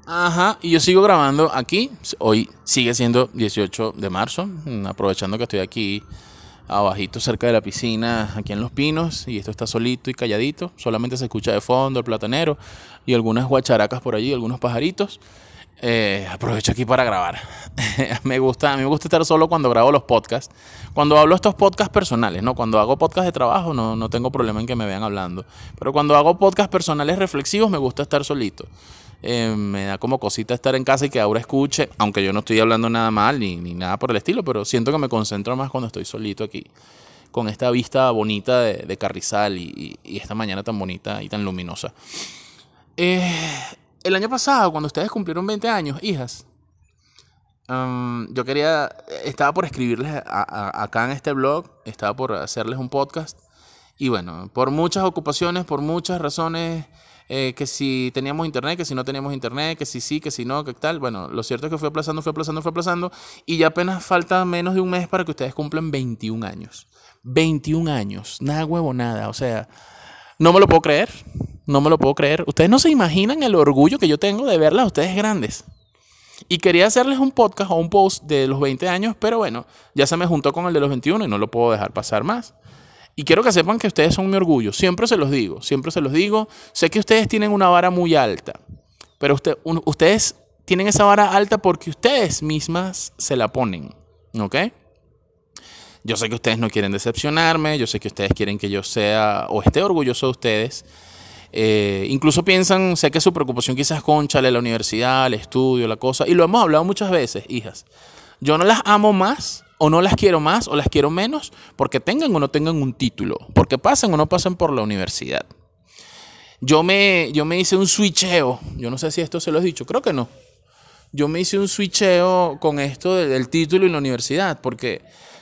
Ajá, y yo sigo grabando aquí. Hoy sigue siendo 18 de marzo, aprovechando que estoy aquí abajito cerca de la piscina, aquí en Los Pinos, y esto está solito y calladito. Solamente se escucha de fondo el platanero y algunas guacharacas por allí, algunos pajaritos. Aprovecho aquí para grabar. A mí me gusta estar solo cuando grabo los podcasts. Cuando hablo estos podcasts personales, ¿no? Cuando hago podcasts de trabajo no tengo problema en que me vean hablando. Pero cuando hago podcasts personales reflexivos me gusta estar solito. Me da como cosita estar en casa y que Aura escuche, aunque yo no estoy hablando nada mal ni nada por el estilo, pero siento que me concentro más cuando estoy solito aquí, con esta vista bonita de Carrizal y esta mañana tan bonita y tan luminosa. El año pasado, cuando ustedes cumplieron 20 años, hijas, estaba por escribirles acá en este blog, estaba por hacerles un podcast. Y bueno, por muchas ocupaciones, por muchas razones, que si teníamos internet, que si no teníamos internet, que si sí, que si no, que tal. Bueno, lo cierto es que fue aplazando. Y ya apenas falta menos de un mes para que ustedes cumplan 21 años. 21 años, nada huevonada. O sea, no me lo puedo creer. Ustedes no se imaginan el orgullo que yo tengo de verlas a ustedes grandes. Y quería hacerles un podcast o un post de los 20 años, pero bueno, ya se me juntó con el de los 21 y no lo puedo dejar pasar más. Y quiero que sepan que ustedes son mi orgullo. Siempre se los digo. Sé que ustedes tienen una vara muy alta, pero ustedes tienen esa vara alta porque ustedes mismas se la ponen, ¿ok? Yo sé que ustedes no quieren decepcionarme. Yo sé que ustedes quieren que yo sea o esté orgulloso de ustedes. Incluso sé que su preocupación quizás cónchale, la universidad, el estudio, la cosa. Y lo hemos hablado muchas veces, hijas. Yo no las amo más, o no las quiero más, o las quiero menos, porque tengan o no tengan un título, porque pasen o no pasen por la universidad. Yo me hice un switcheo, yo no sé si esto se lo he dicho, creo que no. Yo me hice un switcheo con esto del título y la universidad, porque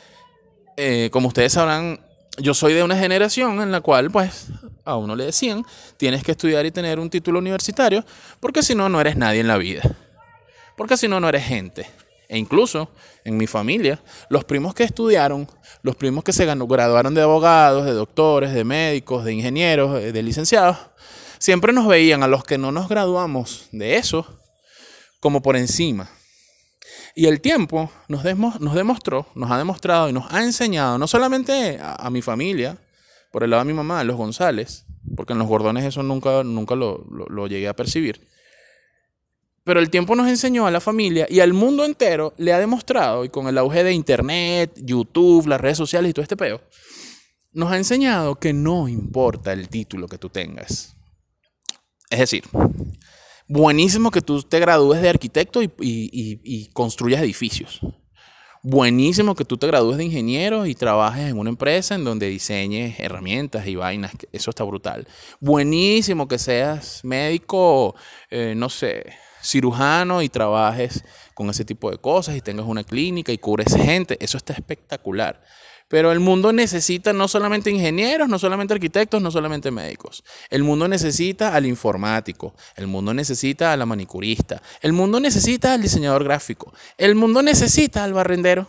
como ustedes sabrán, yo soy de una generación en la cual, pues, a uno le decían, tienes que estudiar y tener un título universitario, porque si no, no eres nadie en la vida. Porque si no, no eres gente. E incluso en mi familia, los primos que estudiaron, los primos que se graduaron de abogados, de doctores, de médicos, de ingenieros, de licenciados, siempre nos veían a los que no nos graduamos de eso como por encima. Y el tiempo nos ha demostrado y nos ha enseñado, no solamente a mi familia, por el lado de mi mamá, los González, porque en los Gordones eso nunca lo llegué a percibir. Pero el tiempo nos enseñó a la familia y al mundo entero le ha demostrado, y con el auge de internet, YouTube, las redes sociales y todo este peo, nos ha enseñado que no importa el título que tú tengas. Es decir, buenísimo que tú te gradúes de arquitecto y construyas edificios. Buenísimo que tú te gradúes de ingeniero y trabajes en una empresa en donde diseñes herramientas y vainas. Eso está brutal. Buenísimo que seas médico, cirujano y trabajes con ese tipo de cosas y tengas una clínica y cures gente. Eso está espectacular. Pero el mundo necesita no solamente ingenieros, no solamente arquitectos, no solamente médicos. El mundo necesita al informático, el mundo necesita a la manicurista, el mundo necesita al diseñador gráfico, el mundo necesita al barrendero.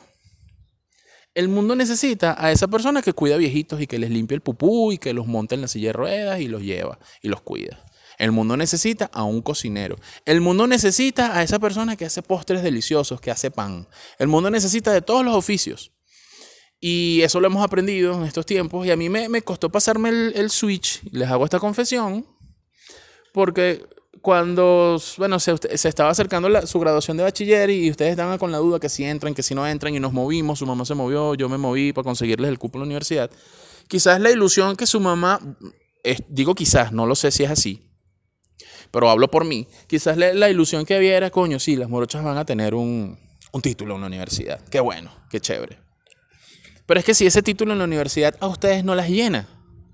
El mundo necesita a esa persona que cuida viejitos y que les limpia el pupú y que los monta en la silla de ruedas y los lleva y los cuida. El mundo necesita a un cocinero. El mundo necesita a esa persona que hace postres deliciosos, que hace pan. El mundo necesita de todos los oficios. Y eso lo hemos aprendido en estos tiempos. Y a mí me costó pasarme el switch. Les hago esta confesión. Porque cuando se estaba acercando su graduación de bachiller y ustedes estaban con la duda que si entran, que si no entran, y nos movimos, su mamá se movió, yo me moví para conseguirles el cupo en la universidad. Quizás la ilusión que su mamá, digo quizás, no lo sé si es así, pero hablo por mí. Quizás la ilusión que había era, coño, sí, las morochas van a tener un título en la universidad. Qué bueno, qué chévere. Pero es que si ese título en la universidad a ustedes no las llena,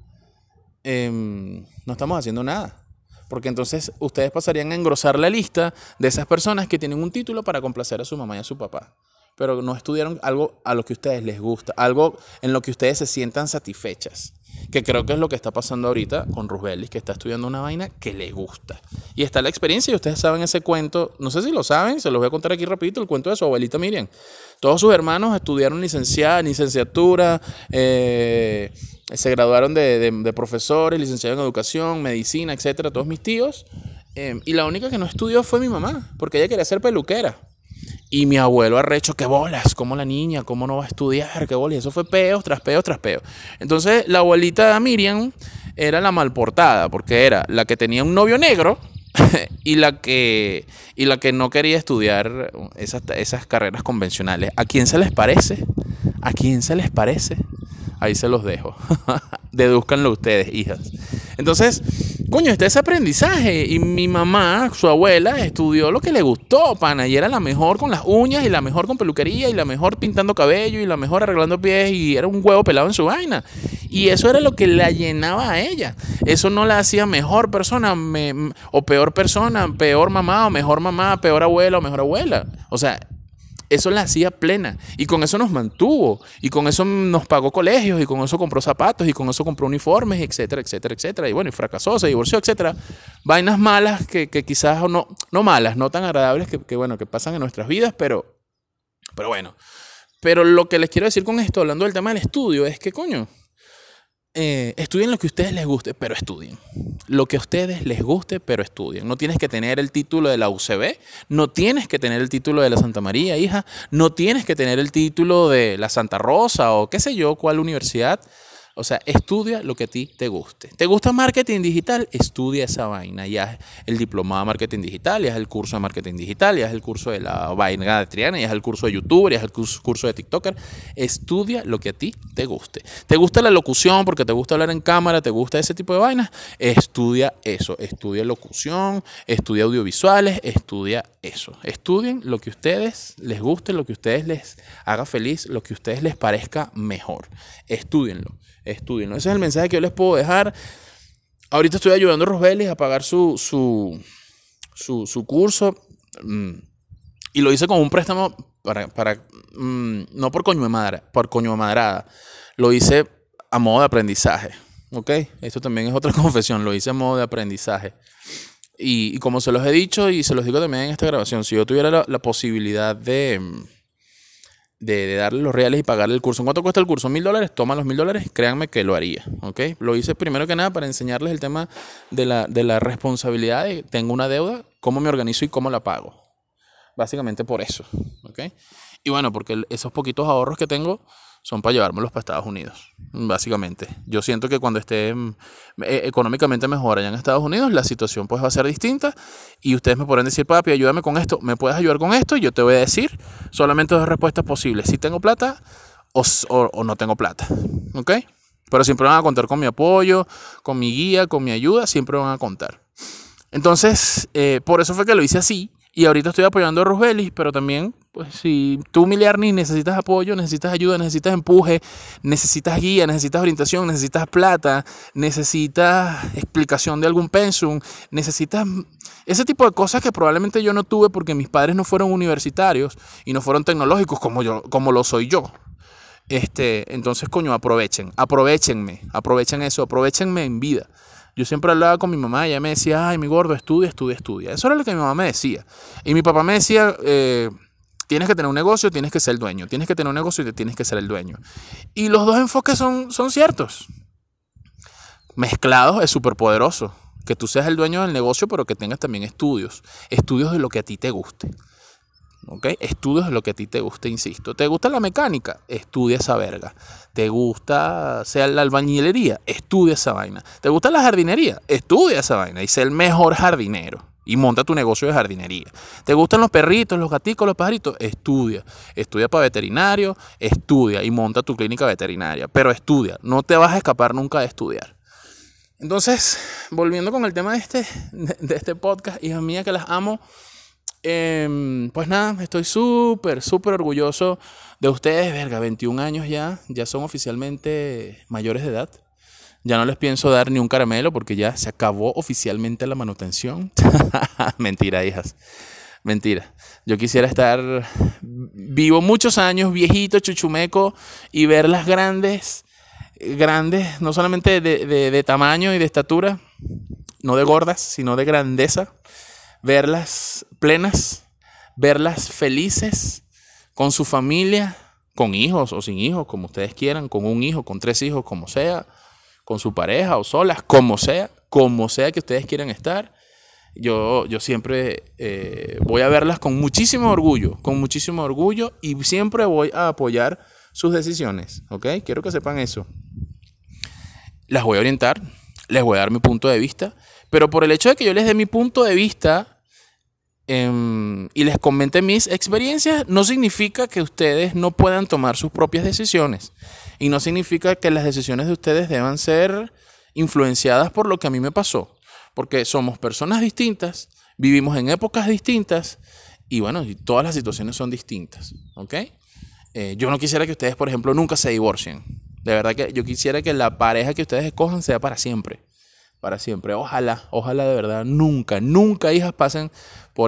no estamos haciendo nada. Porque entonces ustedes pasarían a engrosar la lista de esas personas que tienen un título para complacer a su mamá y a su papá. Pero no estudiaron algo a lo que a ustedes les gusta, algo en lo que ustedes se sientan satisfechas. Que creo que es lo que está pasando ahorita con Rusbelis, que está estudiando una vaina que le gusta. Y está la experiencia, y ustedes saben ese cuento, no sé si lo saben, se los voy a contar aquí rapidito, el cuento de su abuelita Miriam. Todos sus hermanos estudiaron licenciatura, se graduaron de profesores, licenciados en educación, medicina, etcétera. Todos mis tíos Y la única que no estudió fue mi mamá, porque ella quería ser peluquera. Y mi abuelo arrecho, qué bolas, cómo la niña, cómo no va a estudiar, qué bolas. Y eso fue peos tras peos tras peos. Entonces la abuelita Miriam era la malportada, porque era la que tenía un novio negro y la que no quería estudiar esas carreras convencionales. ¿A quién se les parece? ¿A quién se les parece? Ahí se los dejo. Dedúzcanlo ustedes, hijas. Entonces, coño, está ese aprendizaje. Y mi mamá, su abuela, estudió lo que le gustó, pana. Y era la mejor con las uñas, y la mejor con peluquería, y la mejor pintando cabello, y la mejor arreglando pies, y era un huevo pelado en su vaina. Y eso era lo que la llenaba a ella. Eso no la hacía mejor persona o peor persona, peor mamá o mejor mamá, peor abuela o mejor abuela. O sea, eso la hacía plena. Y con eso nos mantuvo. Y con eso nos pagó colegios. Y con eso compró zapatos. Y con eso compró uniformes, etcétera, etcétera, etcétera. Y bueno, y fracasó, se divorció, etcétera. Vainas malas que quizás, o no malas, no tan agradables que pasan en nuestras vidas, pero bueno. Pero lo que les quiero decir con esto, hablando del tema del estudio, es que, coño, estudien lo que a ustedes les guste, pero estudien. Lo que a ustedes les guste, pero estudien. No tienes que tener el título de la UCB, no tienes que tener el título de la Santa María, hija, no tienes que tener el título de la Santa Rosa o qué sé yo, cuál universidad. O sea, estudia lo que a ti te guste. ¿Te gusta marketing digital? Estudia esa vaina. Ya es el diplomado de marketing digital, ya es el curso de marketing digital, ya es el curso de la vaina de Triana, ya es el curso de youtuber, ya es el curso de tiktoker. Estudia lo que a ti te guste. ¿Te gusta la locución porque te gusta hablar en cámara? ¿Te gusta ese tipo de vainas? Estudia eso. Estudia locución, estudia audiovisuales, estudia eso. Estudien lo que a ustedes les guste, lo que a ustedes les haga feliz, lo que a ustedes les parezca mejor. Estúdienlo. Ese es el mensaje que yo les puedo dejar. Ahorita estoy ayudando a Rosbelis a pagar su curso. Y lo hice con un préstamo no por coño de madrada. Lo hice a modo de aprendizaje. ¿Ok? Esto también es otra confesión. Lo hice a modo de aprendizaje. Y como se los he dicho y se los digo también en esta grabación, si yo tuviera la posibilidad de darle los reales y pagarle el curso. ¿En cuánto cuesta el curso? $1,000. Toma los $1,000. Créanme que lo haría. ¿Ok? Lo hice primero que nada para enseñarles el tema de la responsabilidad de tengo una deuda, cómo me organizo y cómo la pago. Básicamente por eso. ¿Ok? Y bueno, porque esos poquitos ahorros que tengo son para llevármelos para Estados Unidos. Básicamente. Yo siento que cuando esté económicamente mejor allá en Estados Unidos, la situación pues va a ser distinta. Y ustedes me podrán decir, papi, ayúdame con esto. ¿Me puedes ayudar con esto? Y yo te voy a decir solamente dos respuestas posibles. Si tengo plata o no tengo plata. ¿Ok? Pero siempre van a contar con mi apoyo, con mi guía, con mi ayuda. Siempre van a contar. Entonces, por eso fue que lo hice así. Y ahorita estoy apoyando a Rosbelis, pero también, pues si tú, Miliarni, necesitas apoyo, necesitas ayuda, necesitas empuje, necesitas guía, necesitas orientación, necesitas plata, necesitas explicación de algún pensum, necesitas ese tipo de cosas que probablemente yo no tuve porque mis padres no fueron universitarios y no fueron tecnológicos como lo soy yo. Entonces, coño, aprovechen eso, aprovechenme en vida. Yo siempre hablaba con mi mamá y ella me decía, ay, mi gordo, estudia. Eso era lo que mi mamá me decía. Y mi papá me decía, tienes que tener un negocio, tienes que ser el dueño. Tienes que tener un negocio y tienes que ser el dueño. Y los dos enfoques son ciertos. Mezclados es súper poderoso. Que tú seas el dueño del negocio, pero que tengas también estudios. Estudios de lo que a ti te guste. ¿Ok? Estudios de lo que a ti te guste, insisto. ¿Te gusta la mecánica? Estudia esa verga. ¿Te gusta la albañilería? Estudia esa vaina. ¿Te gusta la jardinería? Estudia esa vaina y sé el mejor jardinero. Y monta tu negocio de jardinería. ¿Te gustan los perritos, los gaticos, los pajaritos? Estudia. Estudia para veterinario, estudia y monta tu clínica veterinaria. Pero estudia. No te vas a escapar nunca de estudiar. Entonces, volviendo con el tema de este podcast, hijas mías que las amo. Pues nada, estoy súper orgulloso de ustedes, verga, 21 años ya son oficialmente mayores de edad. Ya no les pienso dar ni un caramelo porque ya se acabó oficialmente la manutención. Mentira, hijas, mentira. Yo quisiera estar vivo muchos años, viejito, chuchumeco y verlas grandes, no solamente de tamaño y de estatura, no de gordas, sino de grandeza. Verlas plenas, verlas felices, con su familia, con hijos o sin hijos, como ustedes quieran, con un hijo, con 3 hijos, como sea, con su pareja o solas, como sea que ustedes quieran estar. Yo siempre voy a verlas con muchísimo orgullo y siempre voy a apoyar sus decisiones, ¿ok? Quiero que sepan eso. Las voy a orientar, les voy a dar mi punto de vista, pero por el hecho de que yo les dé mi punto de vista y les comente mis experiencias, no significa que ustedes no puedan tomar sus propias decisiones. Y no significa que las decisiones de ustedes deban ser influenciadas por lo que a mí me pasó. Porque somos personas distintas, vivimos en épocas distintas y bueno, y todas las situaciones son distintas, ¿ok? Yo no quisiera que ustedes, por ejemplo, nunca se divorcien. De verdad que yo quisiera que la pareja que ustedes escojan sea para siempre. Para siempre. Ojalá de verdad, nunca hijas pasen por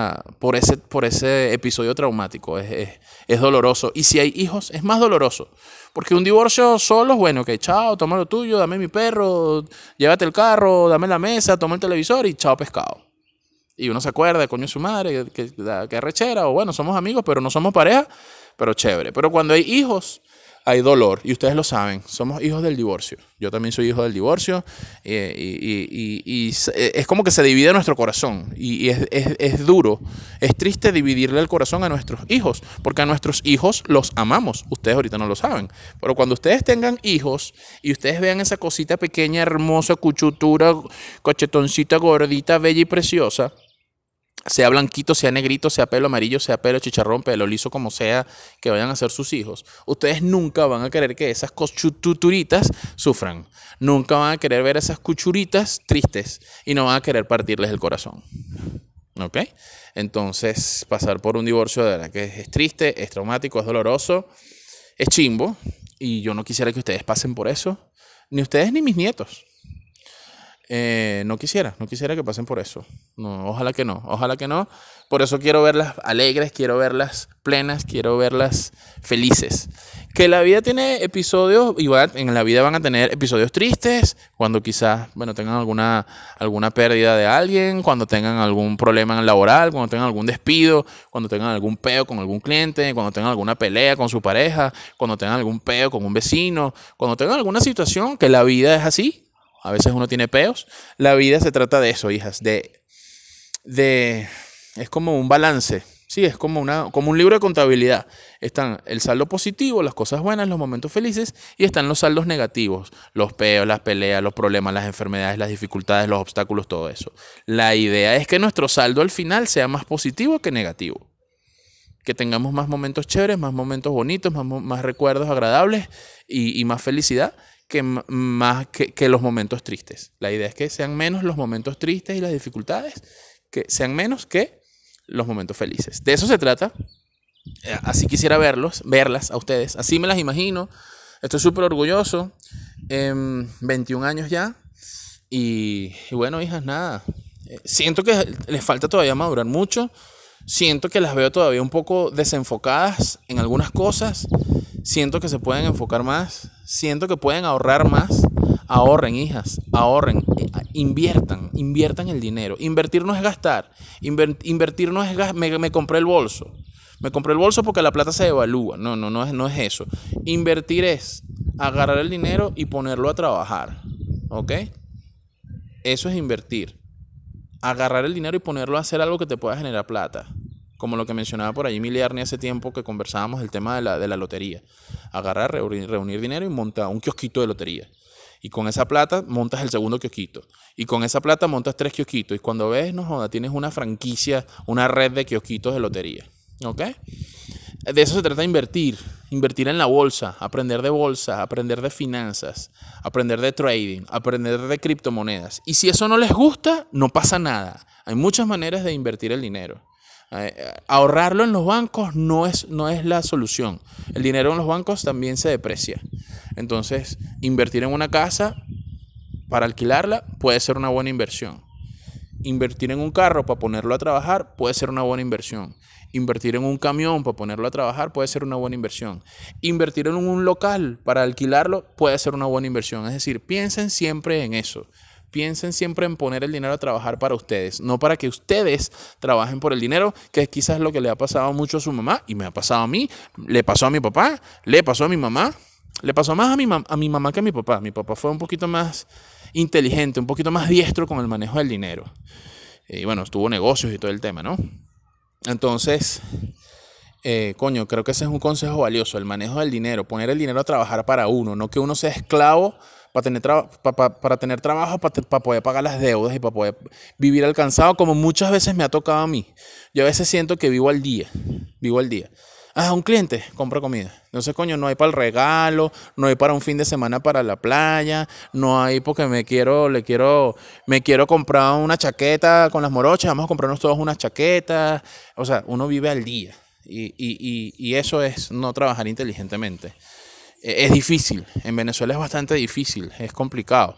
ese episodio traumático. Es doloroso. Y si hay hijos, es más doloroso. Porque un divorcio solo, bueno, que chao, toma lo tuyo, dame mi perro, llévate el carro, dame la mesa, toma el televisor y chao pescado. Y uno se acuerda, coño su madre, que arrechera, o bueno, somos amigos, pero no somos pareja, pero chévere. Pero cuando hay hijos, hay dolor, y ustedes lo saben, somos hijos del divorcio. Yo también soy hijo del divorcio, y es como que se divide nuestro corazón, y es duro, es triste dividirle el corazón a nuestros hijos, porque a nuestros hijos los amamos, ustedes ahorita no lo saben, pero cuando ustedes tengan hijos, y ustedes vean esa cosita pequeña, hermosa, cuchutura, cachetoncita, gordita, bella y preciosa, sea blanquito, sea negrito, sea pelo amarillo, sea pelo chicharrón, pelo liso, como sea que vayan a ser sus hijos, ustedes nunca van a querer que esas cuchuturitas sufran. Nunca van a querer ver esas cuchuritas tristes y no van a querer partirles el corazón. ¿Ok? Entonces, pasar por un divorcio de verdad que es triste, es traumático, es doloroso, es chimbo. Y yo no quisiera que ustedes pasen por eso. Ni ustedes ni mis nietos. No quisiera que pasen por eso. No, ojalá que no. Por eso quiero verlas alegres, quiero verlas plenas, quiero verlas felices. Que la vida tiene episodios, y en la vida van a tener episodios tristes, cuando quizás, bueno, tengan alguna pérdida de alguien, cuando tengan algún problema laboral, cuando tengan algún despido, cuando tengan algún peo con algún cliente, cuando tengan alguna pelea con su pareja, cuando tengan algún peo con un vecino, cuando tengan alguna situación, que la vida es así. A veces uno tiene peos. La vida se trata de eso, hijas. Es como un balance. Sí, es como un libro de contabilidad. Están el saldo positivo, las cosas buenas, los momentos felices, y están los saldos negativos. Los peos, las peleas, los problemas, las enfermedades, las dificultades, los obstáculos, todo eso. La idea es que nuestro saldo al final sea más positivo que negativo. Que tengamos más momentos chéveres, más momentos bonitos, más recuerdos agradables y más felicidad. Que los momentos tristes. La idea es que sean menos los momentos tristes y las dificultades, que sean menos que los momentos felices. De eso se trata. Así quisiera verlas a ustedes. Así me las imagino. Estoy súper orgulloso. 21 años ya. Y bueno, hijas, nada. Siento que les falta todavía madurar mucho. Siento que las veo todavía un poco desenfocadas en algunas cosas. Siento que se pueden enfocar más. Siento que pueden ahorrar más. Ahorren, hijas, ahorren. Inviertan el dinero. Invertir no es gastar. Invertir no es me compré el bolso. Me compré el bolso porque la plata se devalúa. No es eso. Invertir es agarrar el dinero y ponerlo a trabajar. ¿Ok? Eso es invertir. Agarrar el dinero y ponerlo a hacer algo que te pueda generar plata. Como lo que mencionaba por ahí Miliarni hace tiempo que conversábamos el tema de la lotería. Agarrar, reunir dinero y montar un kiosquito de lotería. Y con esa plata montas el segundo kiosquito. Y con esa plata montas 3 kiosquitos. Y cuando ves, no joda, tienes una franquicia, una red de kiosquitos de lotería. ¿Ok? De eso se trata de invertir. Invertir en la bolsa, aprender de finanzas, aprender de trading, aprender de criptomonedas. Y si eso no les gusta, no pasa nada. Hay muchas maneras de invertir el dinero. Ahorrarlo en los bancos no es la solución. El dinero en los bancos también se deprecia. Entonces, invertir en una casa para alquilarla puede ser una buena inversión. Invertir en un carro para ponerlo a trabajar puede ser una buena inversión. Invertir en un camión para ponerlo a trabajar puede ser una buena inversión. Invertir en un local para alquilarlo puede ser una buena inversión. Es decir, piensen siempre en eso. Piensen siempre en poner el dinero a trabajar para ustedes, no para que ustedes trabajen por el dinero, que es quizás lo que le ha pasado mucho a su mamá, y me ha pasado a mí, le pasó a mi papá, le pasó a mi mamá, le pasó más a mi mamá que a mi papá. Mi papá fue un poquito más inteligente, un poquito más diestro con el manejo del dinero. Y bueno, tuvo negocios y todo el tema, ¿no? Entonces, creo que ese es un consejo valioso, el manejo del dinero, poner el dinero a trabajar para uno, no que uno sea esclavo para tener, para tener trabajo, para poder pagar las deudas y para poder vivir alcanzado, como muchas veces me ha tocado a mí. Yo a veces siento que vivo al día. Un cliente compra comida. Entonces, no hay para el regalo, no hay para un fin de semana para la playa, no hay porque me quiero comprar una chaqueta con las morochas, vamos a comprarnos todos unas chaquetas. O sea, uno vive al día y eso es no trabajar inteligentemente. Es difícil, en Venezuela es bastante difícil, es complicado.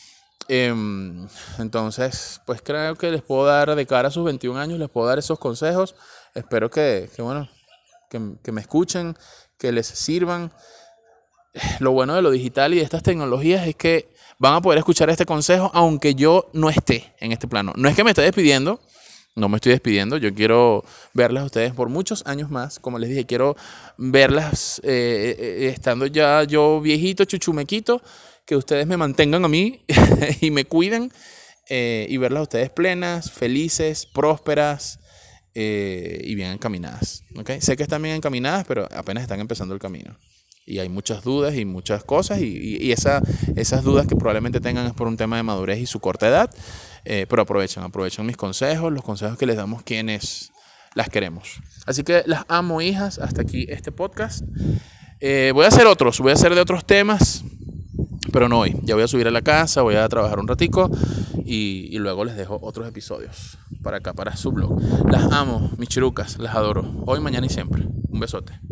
Entonces, pues creo que les puedo dar, de cara a sus 21 años, les puedo dar esos consejos. Espero que me escuchen, que les sirvan. Lo bueno de lo digital y de estas tecnologías es que van a poder escuchar este consejo aunque yo no esté en este plano. No es que me esté despidiendo, no me estoy despidiendo. Yo quiero verlas a ustedes por muchos años más. Como les dije, quiero verlas estando ya yo viejito, chuchumequito, que ustedes me mantengan a mí y me cuiden, y verlas a ustedes plenas, felices, prósperas, y bien encaminadas, ¿okay? Sé que están bien encaminadas, pero apenas están empezando el camino. Y hay muchas dudas y muchas cosas, y esas dudas que probablemente tengan es por un tema de madurez y su corta edad, pero aprovechen mis consejos, los consejos que les damos quienes las queremos. Así que las amo, hijas. Hasta aquí este podcast. Voy a hacer de otros temas, pero no hoy. Ya voy a subir a la casa, voy a trabajar un ratico y luego les dejo otros episodios para acá, para su blog. Las amo, mis chirucas, las adoro. Hoy, mañana y siempre. Un besote.